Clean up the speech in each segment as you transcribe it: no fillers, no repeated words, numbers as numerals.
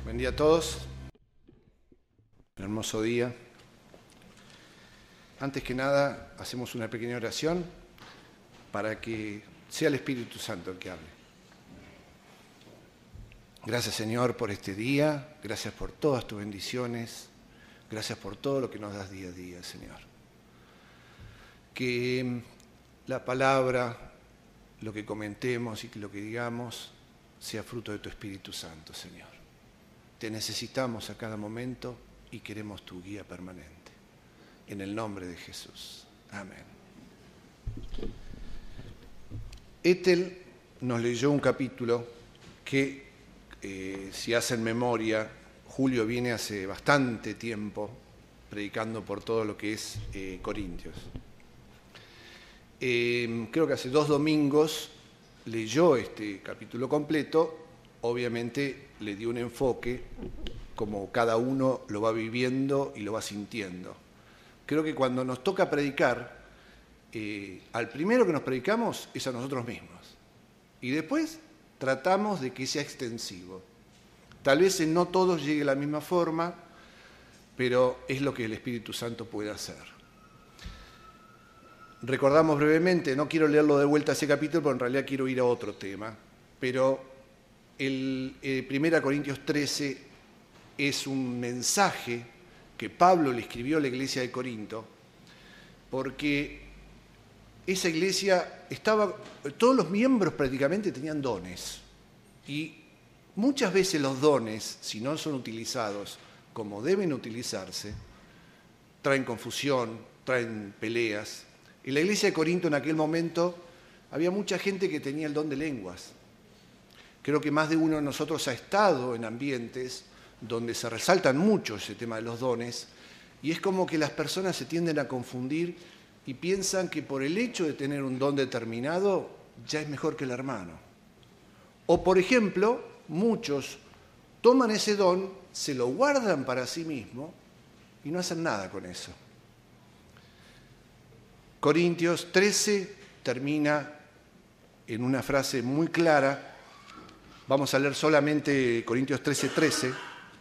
Buen día a todos. Un hermoso día. Antes que nada, hacemos una pequeña oración para que sea el Espíritu Santo el que hable. Gracias, Señor, por este día. Gracias por todas tus bendiciones. Gracias por todo lo que nos das día a día, Señor. Que la palabra, lo que comentemos y que lo que digamos sea fruto de tu Espíritu Santo, Señor. Te necesitamos a cada momento y queremos tu guía permanente. En el nombre de Jesús. Amén. Ethel nos leyó un capítulo que, si hacen memoria, Julio viene hace bastante tiempo predicando por todo lo que es Corintios. Creo que hace 2 domingos leyó este capítulo completo. Obviamente le dio un enfoque como cada uno lo va viviendo y lo va sintiendo. Creo que cuando nos toca predicar, al primero que nos predicamos es a nosotros mismos. Y después tratamos de que sea extensivo. Tal vez en no todos llegue de la misma forma, pero es lo que el Espíritu Santo puede hacer. Recordamos brevemente, no quiero leerlo de vuelta ese capítulo, pero en realidad quiero ir a otro tema, pero el 1 Corintios 13 es un mensaje que Pablo le escribió a la iglesia de Corinto, porque esa iglesia todos los miembros prácticamente tenían dones, y muchas veces los dones, si no son utilizados como deben utilizarse, traen confusión, traen peleas. En la iglesia de Corinto en aquel momento había mucha gente que tenía el don de lenguas. Creo que más de uno de nosotros ha estado en ambientes donde se resaltan mucho ese tema de los dones, y es como que las personas se tienden a confundir y piensan que por el hecho de tener un don determinado ya es mejor que el hermano. O, por ejemplo, muchos toman ese don, se lo guardan para sí mismos y no hacen nada con eso. Corintios 13 termina en una frase muy clara. Vamos a leer solamente Corintios 13:13.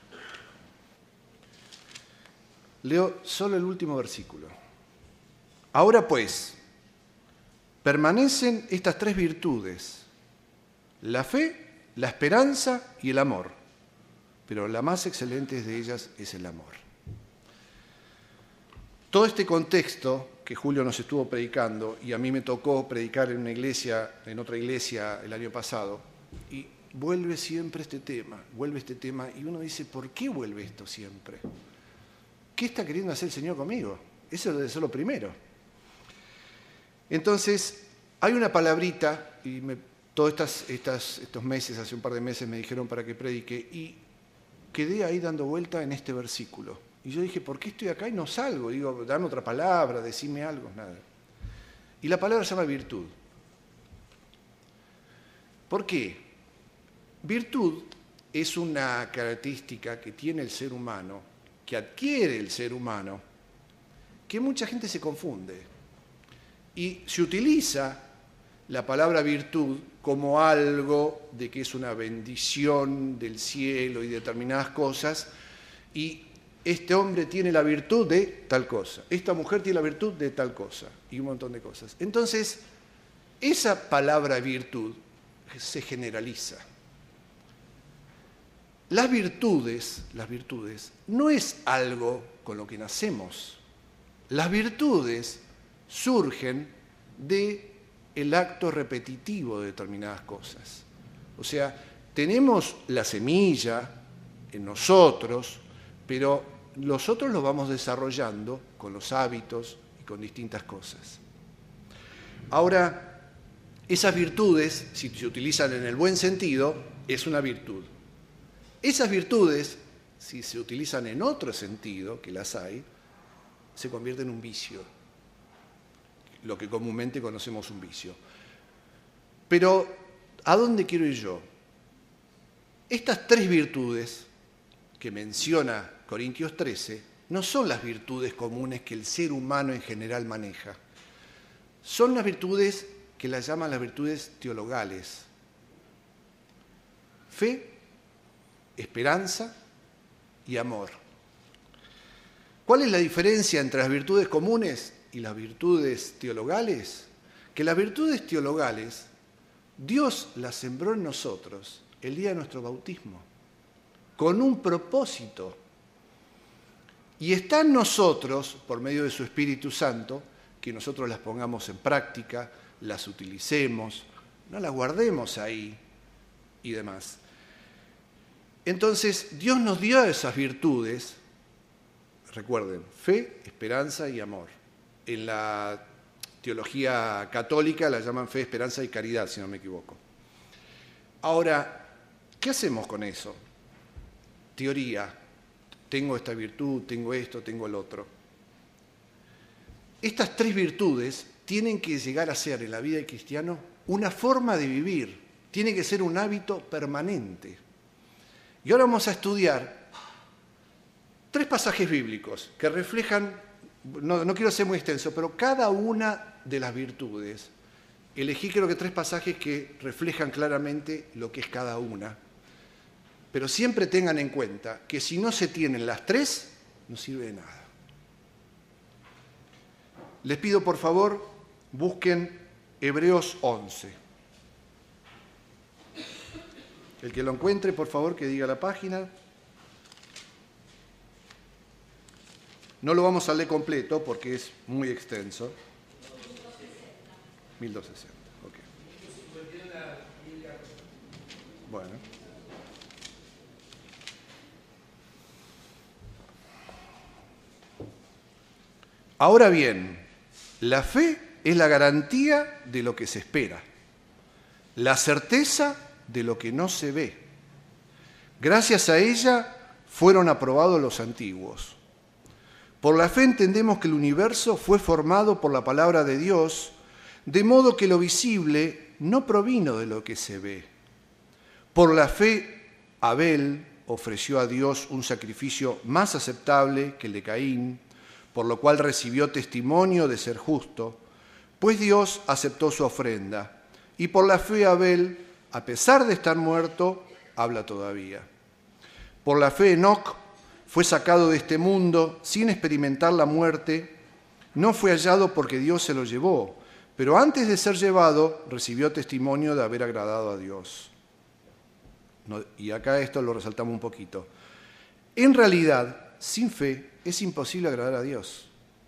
Leo solo el último versículo. Ahora pues, permanecen estas 3 virtudes: la fe, la esperanza y el amor. Pero la más excelente de ellas es el amor. Todo este contexto que Julio nos estuvo predicando, y a mí me tocó predicar en otra iglesia el año pasado, y vuelve siempre este tema, y uno dice, ¿por qué vuelve esto siempre? ¿Qué está queriendo hacer el Señor conmigo? Eso debe ser lo primero. Entonces, hay una palabrita, y todos estos meses, hace un par de meses me dijeron para que predique, y quedé ahí dando vuelta en este versículo. Y yo dije, ¿por qué estoy acá y no salgo? Digo, dame otra palabra, decime algo, nada. Y la palabra se llama virtud. ¿Por qué? Virtud es una característica que tiene el ser humano, que adquiere el ser humano, que mucha gente se confunde. Y se utiliza la palabra virtud como algo de que es una bendición del cielo y determinadas cosas, y este hombre tiene la virtud de tal cosa, esta mujer tiene la virtud de tal cosa, y un montón de cosas. Entonces, esa palabra virtud se generaliza. Las virtudes no es algo con lo que nacemos. Las virtudes surgen del acto repetitivo de determinadas cosas. O sea, tenemos la semilla en nosotros, pero nosotros lo vamos desarrollando con los hábitos y con distintas cosas. Ahora, esas virtudes, si se utilizan en el buen sentido, es una virtud. Esas virtudes, si se utilizan en otro sentido, que las hay, se convierten en un vicio, lo que comúnmente conocemos un vicio. Pero, ¿a dónde quiero ir yo? Estas 3 virtudes que menciona Corintios 13 no son las virtudes comunes que el ser humano en general maneja. Son las virtudes que las llaman las virtudes teologales. Fe, esperanza y amor. ¿Cuál es la diferencia entre las virtudes comunes y las virtudes teologales? Que las virtudes teologales, Dios las sembró en nosotros el día de nuestro bautismo, con un propósito. Y está en nosotros, por medio de su Espíritu Santo, que nosotros las pongamos en práctica, las utilicemos, no las guardemos ahí y demás. Entonces, Dios nos dio esas virtudes, recuerden, fe, esperanza y amor. En la teología católica la llaman fe, esperanza y caridad, si no me equivoco. Ahora, ¿qué hacemos con eso? Teoría. Tengo esta virtud, tengo esto, tengo el otro. Estas tres virtudes tienen que llegar a ser en la vida del cristiano una forma de vivir, tiene que ser un hábito permanente. Y ahora vamos a estudiar 3 pasajes bíblicos que reflejan, no quiero ser muy extenso, pero cada una de las virtudes. Elegí creo que 3 pasajes que reflejan claramente lo que es cada una. Pero siempre tengan en cuenta que si no se tienen las 3, no sirve de nada. Les pido por favor, busquen Hebreos 11. El que lo encuentre, por favor, que diga la página. No lo vamos a leer completo porque es muy extenso. 1260, ok. Bueno. Ahora bien, la fe es la garantía de lo que se espera, la certeza de lo que no se ve. Gracias a ella fueron aprobados los antiguos. Por la fe entendemos que el universo fue formado por la palabra de Dios, de modo que lo visible no provino de lo que se ve. Por la fe, Abel ofreció a Dios un sacrificio más aceptable que el de Caín, por lo cual recibió testimonio de ser justo, pues Dios aceptó su ofrenda. Y por la fe Abel, a pesar de estar muerto, habla todavía. Por la fe Enoc fue sacado de este mundo sin experimentar la muerte, no fue hallado porque Dios se lo llevó, pero antes de ser llevado recibió testimonio de haber agradado a Dios. Y acá esto lo resaltamos un poquito. En realidad, sin fe es imposible agradar a Dios,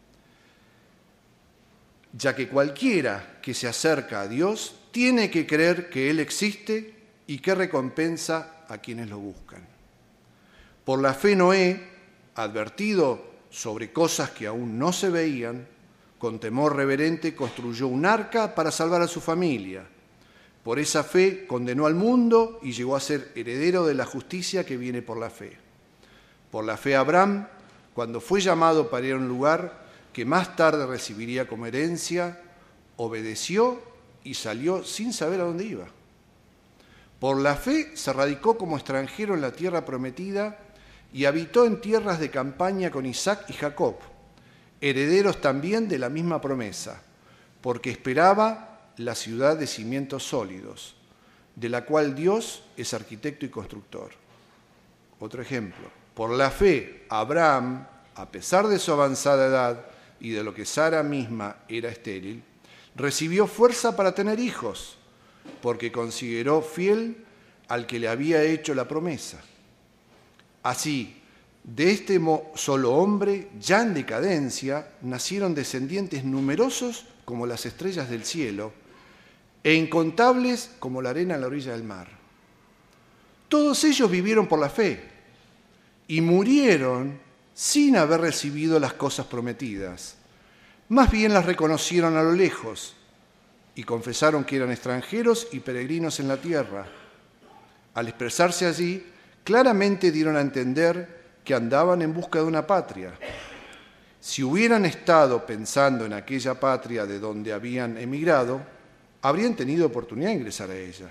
ya que cualquiera que se acerca a Dios tiene que creer que Él existe y que recompensa a quienes lo buscan. Por la fe Noé, advertido sobre cosas que aún no se veían, con temor reverente construyó un arca para salvar a su familia. Por esa fe condenó al mundo y llegó a ser heredero de la justicia que viene por la fe. Por la fe Abraham, cuando fue llamado para ir a un lugar que más tarde recibiría como herencia, obedeció y salió sin saber a dónde iba. Por la fe se radicó como extranjero en la tierra prometida y habitó en tierras de campaña con Isaac y Jacob, herederos también de la misma promesa, porque esperaba la ciudad de cimientos sólidos, de la cual Dios es arquitecto y constructor. Otro ejemplo. Por la fe, Abraham, a pesar de su avanzada edad y de lo que Sara misma era estéril, recibió fuerza para tener hijos, porque consideró fiel al que le había hecho la promesa. Así, de este solo hombre, ya en decadencia, nacieron descendientes numerosos como las estrellas del cielo e incontables como la arena en la orilla del mar. Todos ellos vivieron por la fe y murieron sin haber recibido las cosas prometidas. Más bien las reconocieron a lo lejos y confesaron que eran extranjeros y peregrinos en la tierra. Al expresarse allí, claramente dieron a entender que andaban en busca de una patria. Si hubieran estado pensando en aquella patria de donde habían emigrado, habrían tenido oportunidad de ingresar a ella.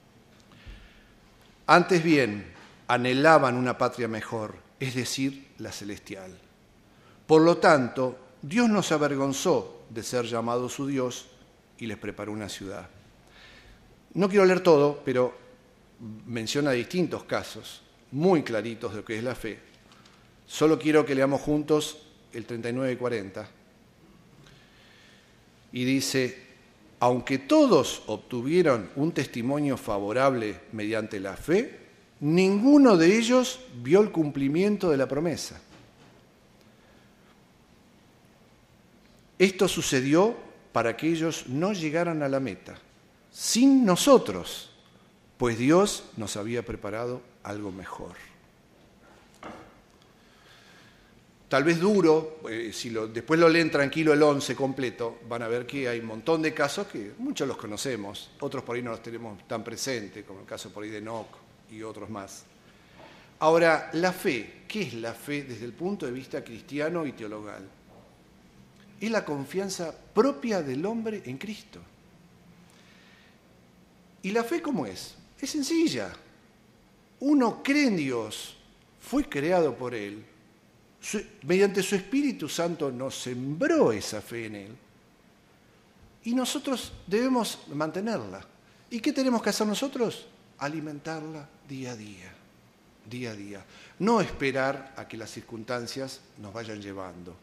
Antes bien, anhelaban una patria mejor, es decir, la celestial. Por lo tanto, Dios no se avergonzó de ser llamado su Dios y les preparó una ciudad. No quiero leer todo, pero menciona distintos casos muy claritos de lo que es la fe. Solo quiero que leamos juntos el 39 y 40. Y dice: aunque todos obtuvieron un testimonio favorable mediante la fe, ninguno de ellos vio el cumplimiento de la promesa. Esto sucedió para que ellos no llegaran a la meta, sin nosotros, pues Dios nos había preparado algo mejor. Tal vez duro, después lo leen tranquilo el 11 completo, van a ver que hay un montón de casos que muchos los conocemos, otros por ahí no los tenemos tan presentes, como el caso por ahí de Enoc y otros más. Ahora, la fe, ¿qué es la fe desde el punto de vista cristiano y teologal? Es la confianza propia del hombre en Cristo. ¿Y la fe cómo es? Es sencilla. Uno cree en Dios, fue creado por Él, mediante su Espíritu Santo nos sembró esa fe en Él. Y nosotros debemos mantenerla. ¿Y qué tenemos que hacer nosotros? Alimentarla día a día, día a día. No esperar a que las circunstancias nos vayan llevando.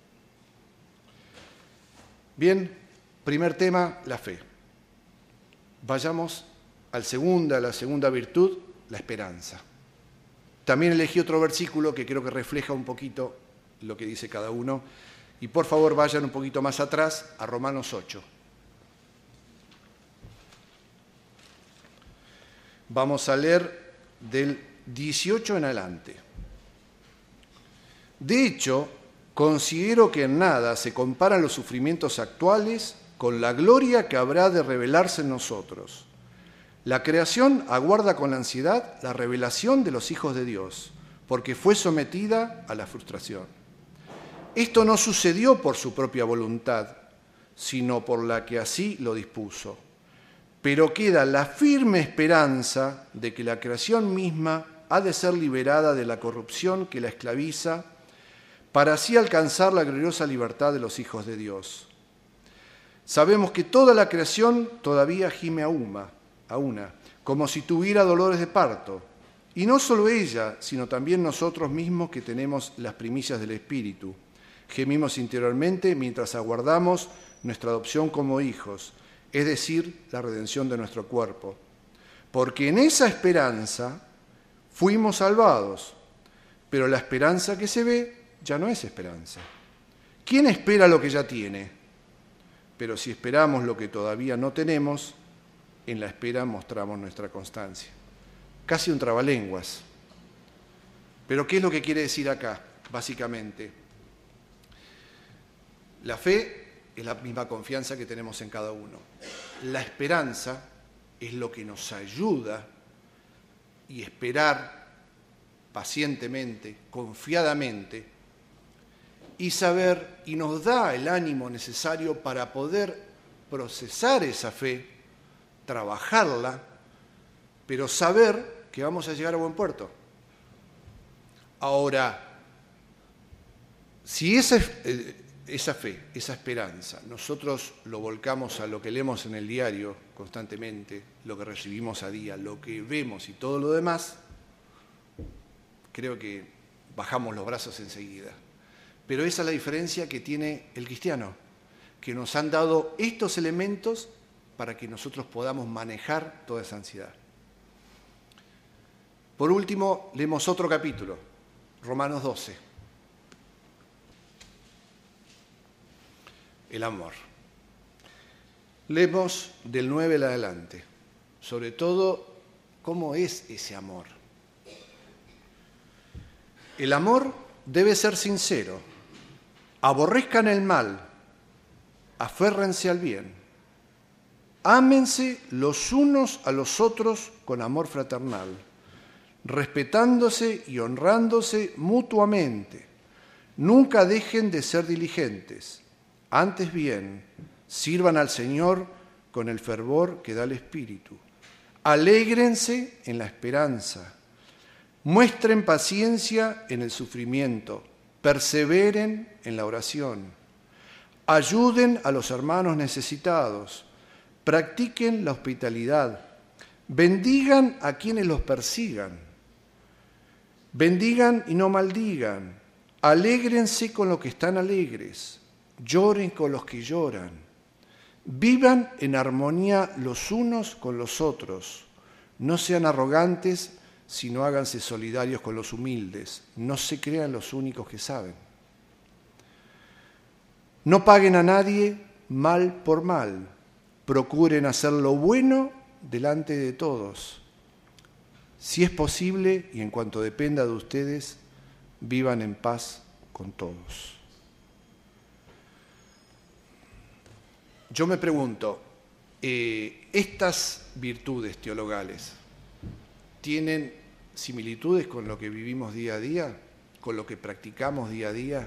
Bien, primer tema, la fe. Vayamos a la segunda virtud, la esperanza. También elegí otro versículo que creo que refleja un poquito lo que dice cada uno. Y por favor vayan un poquito más atrás a Romanos 8. Vamos a leer del 18 en adelante. De hecho, considero que en nada se comparan los sufrimientos actuales con la gloria que habrá de revelarse en nosotros. La creación aguarda con ansiedad la revelación de los hijos de Dios, porque fue sometida a la frustración. Esto no sucedió por su propia voluntad, sino por la que así lo dispuso. Pero queda la firme esperanza de que la creación misma ha de ser liberada de la corrupción que la esclaviza, para así alcanzar la gloriosa libertad de los hijos de Dios. Sabemos que toda la creación todavía gime a una, como si tuviera dolores de parto, y no solo ella, sino también nosotros mismos que tenemos las primicias del Espíritu. Gemimos interiormente mientras aguardamos nuestra adopción como hijos, es decir, la redención de nuestro cuerpo. Porque en esa esperanza fuimos salvados, pero la esperanza que se ve ya no es esperanza. ¿Quién espera lo que ya tiene? Pero si esperamos lo que todavía no tenemos, en la espera mostramos nuestra constancia. Casi un trabalenguas. Pero ¿qué es lo que quiere decir acá, básicamente? La fe es la misma confianza que tenemos en cada uno. La esperanza es lo que nos ayuda y esperar pacientemente, confiadamente, y saber, y nos da el ánimo necesario para poder procesar esa fe, trabajarla, pero saber que vamos a llegar a buen puerto. Ahora, si esa fe, esa esperanza, nosotros lo volcamos a lo que leemos en el diario constantemente, lo que recibimos a día, lo que vemos y todo lo demás, creo que bajamos los brazos enseguida. Pero esa es la diferencia que tiene el cristiano, que nos han dado estos elementos para que nosotros podamos manejar toda esa ansiedad. Por último, leemos otro capítulo, Romanos 12. El amor. Leemos del 9 en adelante, sobre todo cómo es ese amor. El amor debe ser sincero, aborrezcan el mal, aférrense al bien, ámense los unos a los otros con amor fraternal, respetándose y honrándose mutuamente. Nunca dejen de ser diligentes, antes bien, sirvan al Señor con el fervor que da el Espíritu. Alégrense en la esperanza, muestren paciencia en el sufrimiento, perseveren en la oración, ayuden a los hermanos necesitados, practiquen la hospitalidad, bendigan a quienes los persigan. Bendigan y no maldigan. Alégrense con los que están alegres. Lloren con los que lloran. Vivan en armonía los unos con los otros. No sean arrogantes, sino háganse solidarios con los humildes. No se crean los únicos que saben. No paguen a nadie mal por mal. Procuren hacer lo bueno delante de todos. Si es posible, y en cuanto dependa de ustedes, vivan en paz con todos. Yo me pregunto, ¿estas virtudes teologales tienen similitudes con lo que vivimos día a día, con lo que practicamos día a día?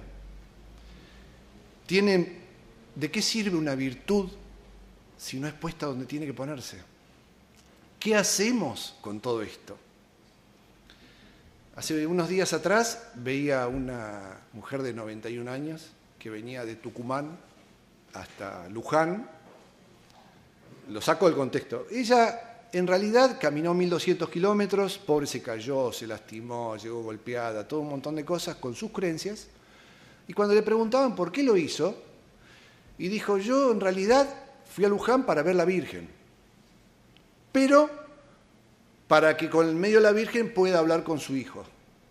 ¿De qué sirve una virtud si no es puesta donde tiene que ponerse? ¿Qué hacemos con todo esto? Hace unos días atrás veía una mujer de 91 años que venía de Tucumán hasta Luján. Lo saco del contexto. Ella en realidad caminó 1.200 kilómetros, pobre, se cayó, se lastimó, llegó golpeada, todo un montón de cosas con sus creencias. Y cuando le preguntaban por qué lo hizo, y dijo, yo en realidad fui a Luján para ver la Virgen, pero para que con el medio de la Virgen pueda hablar con su hijo.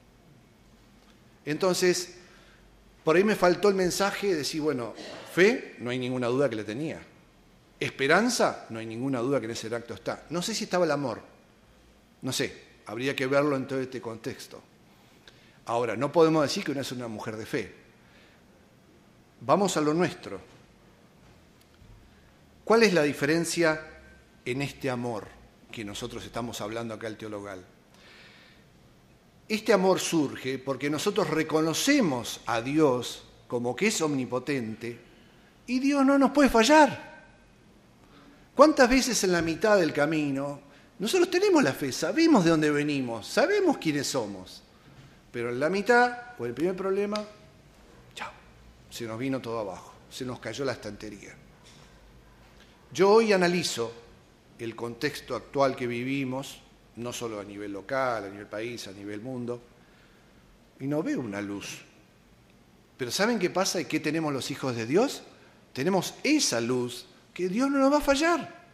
Entonces, por ahí me faltó el mensaje de decir, bueno, fe, no hay ninguna duda que le tenía. Esperanza, no hay ninguna duda que en ese acto está. No sé si estaba el amor, no sé, habría que verlo en todo este contexto. Ahora, no podemos decir que no es una mujer de fe. Vamos a lo nuestro. ¿Cuál es la diferencia en este amor que nosotros estamos hablando acá el teologal? Este amor surge porque nosotros reconocemos a Dios como que es omnipotente y Dios no nos puede fallar. ¿Cuántas veces en la mitad del camino nosotros tenemos la fe, sabemos de dónde venimos, sabemos quiénes somos, pero en la mitad o el primer problema, chao, se nos vino todo abajo, se nos cayó la estantería? Yo hoy analizo el contexto actual que vivimos, no solo a nivel local, a nivel país, a nivel mundo, y no veo una luz. Pero ¿saben qué pasa y qué tenemos los hijos de Dios? Tenemos esa luz que Dios no nos va a fallar.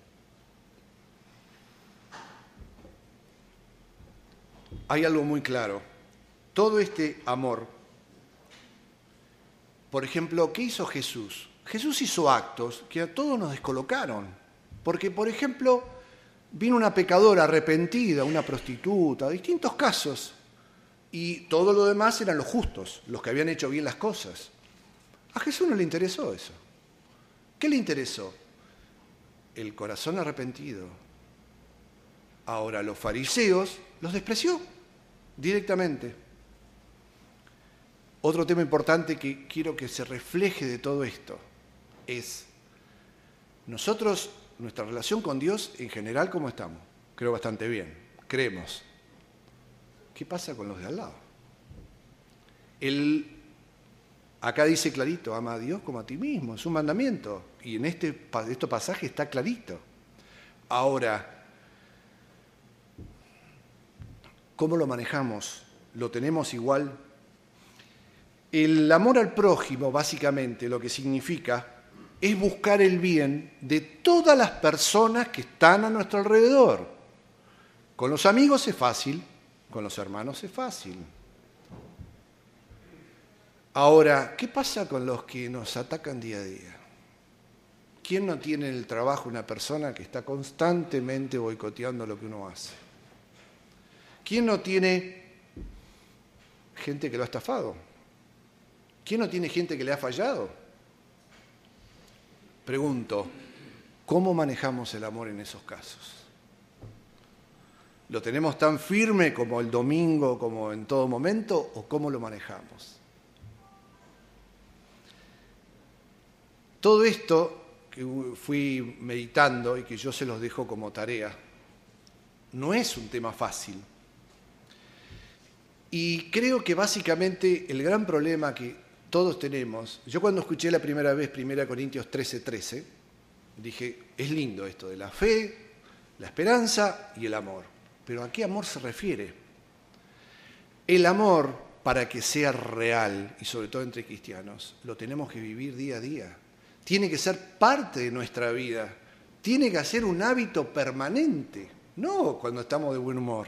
Hay algo muy claro. Todo este amor, por ejemplo, ¿qué hizo Jesús? Jesús hizo actos que a todos nos descolocaron. Porque, por ejemplo, vino una pecadora arrepentida, una prostituta, distintos casos, y todo lo demás eran los justos, los que habían hecho bien las cosas. A Jesús no le interesó eso. ¿Qué le interesó? El corazón arrepentido. Ahora, los fariseos los despreció directamente. Otro tema importante que quiero que se refleje de todo esto es nosotros, nuestra relación con Dios en general, ¿cómo estamos? Creo bastante bien, creemos. ¿Qué pasa con los de al lado? Acá dice clarito, ama a Dios como a ti mismo, es un mandamiento. Y en este pasaje está clarito. Ahora, ¿cómo lo manejamos? ¿Lo tenemos igual? El amor al prójimo, básicamente, lo que significa es buscar el bien de todas las personas que están a nuestro alrededor. Con los amigos es fácil, con los hermanos es fácil. Ahora, ¿qué pasa con los que nos atacan día a día? ¿Quién no tiene en el trabajo una persona que está constantemente boicoteando lo que uno hace? ¿Quién no tiene gente que lo ha estafado? ¿Quién no tiene gente que le ha fallado? Pregunto, ¿cómo manejamos el amor en esos casos? ¿Lo tenemos tan firme como el domingo, como en todo momento, o cómo lo manejamos? Todo esto que fui meditando y que yo se los dejo como tarea, no es un tema fácil. Y creo que básicamente el gran problema que todos tenemos, yo cuando escuché la primera vez 1 Corintios 13:13, dije, es lindo esto de la fe, la esperanza y el amor. Pero ¿a qué amor se refiere? El amor, para que sea real, y sobre todo entre cristianos, lo tenemos que vivir día a día. Tiene que ser parte de nuestra vida. Tiene que ser un hábito permanente, no cuando estamos de buen humor.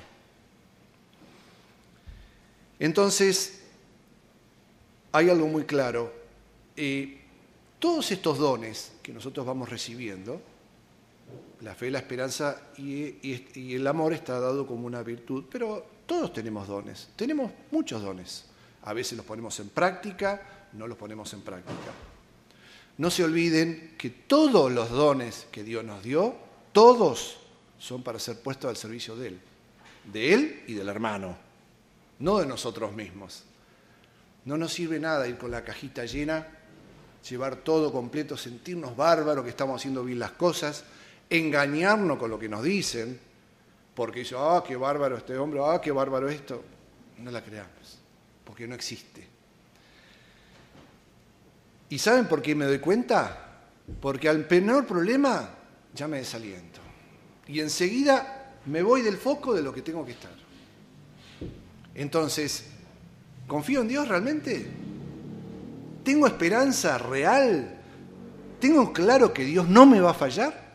Entonces, hay algo muy claro. Todos estos dones que nosotros vamos recibiendo, la fe, la esperanza y el amor está dado como una virtud, pero todos tenemos dones, tenemos muchos dones. A veces los ponemos en práctica, no los ponemos en práctica. No se olviden que todos los dones que Dios nos dio, todos son para ser puestos al servicio de Él y del hermano, no de nosotros mismos. No nos sirve nada ir con la cajita llena, llevar todo completo, sentirnos bárbaros que estamos haciendo bien las cosas, engañarnos con lo que nos dicen, porque dicen, qué bárbaro este hombre, qué bárbaro esto. No la creamos, porque no existe. ¿Y saben por qué me doy cuenta? Porque al menor problema ya me desaliento. Y enseguida me voy del foco de lo que tengo que estar. Entonces, ¿confío en Dios realmente? ¿Tengo esperanza real? ¿Tengo claro que Dios no me va a fallar?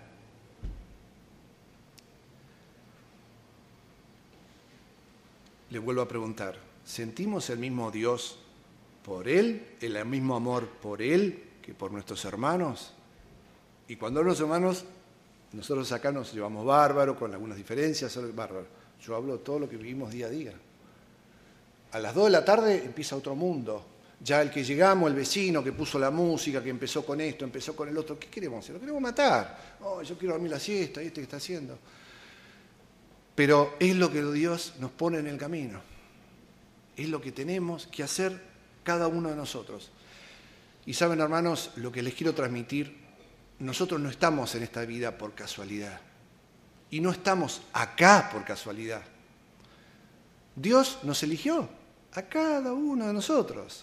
Le vuelvo a preguntar, ¿sentimos el mismo Dios por Él, el mismo amor por Él que por nuestros hermanos? Y cuando hablo de los hermanos, nosotros acá nos llevamos bárbaro, con algunas diferencias, bárbaro. Yo hablo de todo lo que vivimos día a día. A las 2 de la tarde empieza otro mundo. Ya el que llegamos, el vecino que puso la música, que empezó con esto, empezó con el otro, ¿qué queremos hacer? Lo queremos matar. Yo quiero dormir la siesta, ¿y que está haciendo? Pero es lo que Dios nos pone en el camino. Es lo que tenemos que hacer cada uno de nosotros. Y saben, hermanos, lo que les quiero transmitir, nosotros no estamos en esta vida por casualidad. Y no estamos acá por casualidad. Dios nos eligió a cada uno de nosotros.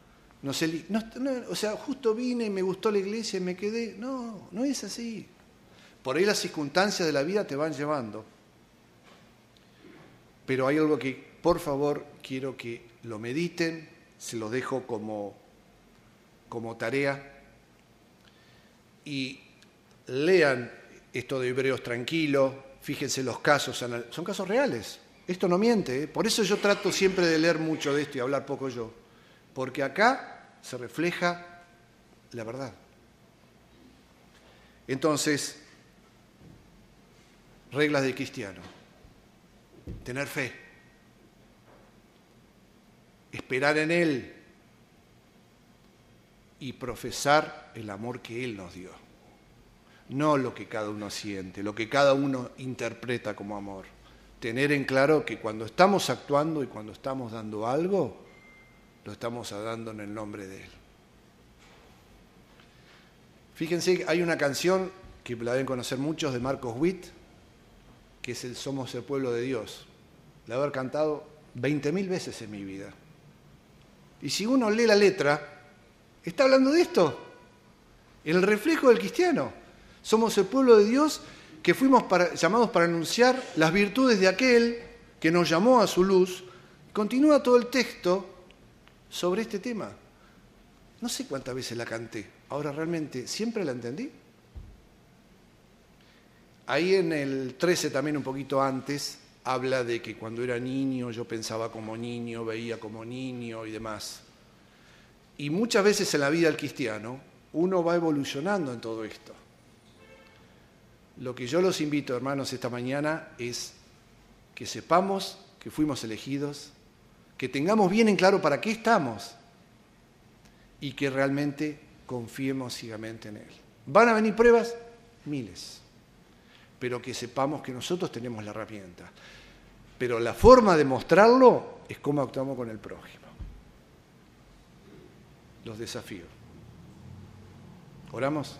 Justo vine y me gustó la iglesia y me quedé. No, no es así. Por ahí las circunstancias de la vida te van llevando. Pero hay algo que, por favor, quiero que lo mediten, se lo dejo como tarea, y lean esto de Hebreos tranquilo, fíjense los casos, son casos reales, esto no miente, por eso yo trato siempre de leer mucho de esto y hablar poco yo, porque acá se refleja la verdad. Entonces, reglas de cristiano. Tener fe, esperar en Él y profesar el amor que Él nos dio. No lo que cada uno siente, lo que cada uno interpreta como amor. Tener en claro que cuando estamos actuando y cuando estamos dando algo, lo estamos dando en el nombre de Él. Fíjense, hay una canción que la deben conocer muchos de Marcos Witt, que es el Somos el pueblo de Dios. La he haber cantado 20.000 veces en mi vida. Y si uno lee la letra, está hablando de esto. El reflejo del cristiano. Somos el pueblo de Dios que fuimos llamados para anunciar las virtudes de aquel que nos llamó a su luz. Continúa todo el texto sobre este tema. No sé cuántas veces la canté. Ahora realmente, ¿siempre la entendí? Ahí en el 13, también un poquito antes, habla de que cuando era niño yo pensaba como niño, veía como niño y demás. Y muchas veces en la vida del cristiano uno va evolucionando en todo esto. Lo que yo los invito, hermanos, esta mañana es que sepamos que fuimos elegidos, que tengamos bien en claro para qué estamos y que realmente confiemos ciegamente en Él. ¿Van a venir pruebas? Miles. Pero que sepamos que nosotros tenemos la herramienta. Pero la forma de mostrarlo es cómo actuamos con el prójimo. Los desafío. ¿Oramos?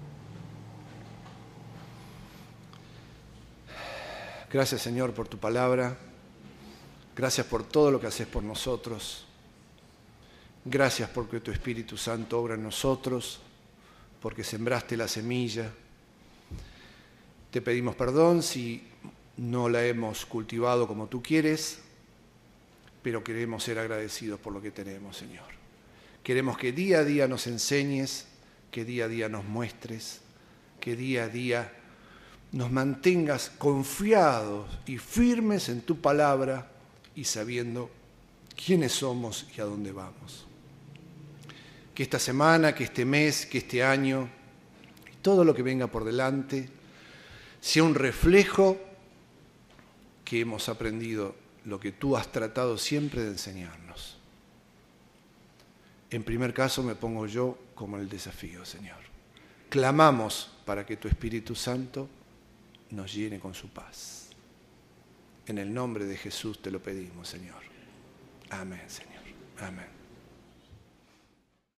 Gracias, Señor, por tu palabra. Gracias por todo lo que haces por nosotros. Gracias porque tu Espíritu Santo obra en nosotros, porque sembraste la semilla. Te pedimos perdón si no la hemos cultivado como tú quieres, pero queremos ser agradecidos por lo que tenemos, Señor. Queremos que día a día nos enseñes, que día a día nos muestres, que día a día nos mantengas confiados y firmes en tu palabra y sabiendo quiénes somos y a dónde vamos. Que esta semana, que este mes, que este año, todo lo que venga por delante, sea un reflejo que hemos aprendido lo que tú has tratado siempre de enseñarnos. En primer caso me pongo yo como el desafío, Señor. Clamamos para que tu Espíritu Santo nos llene con su paz. En el nombre de Jesús te lo pedimos, Señor. Amén, Señor. Amén.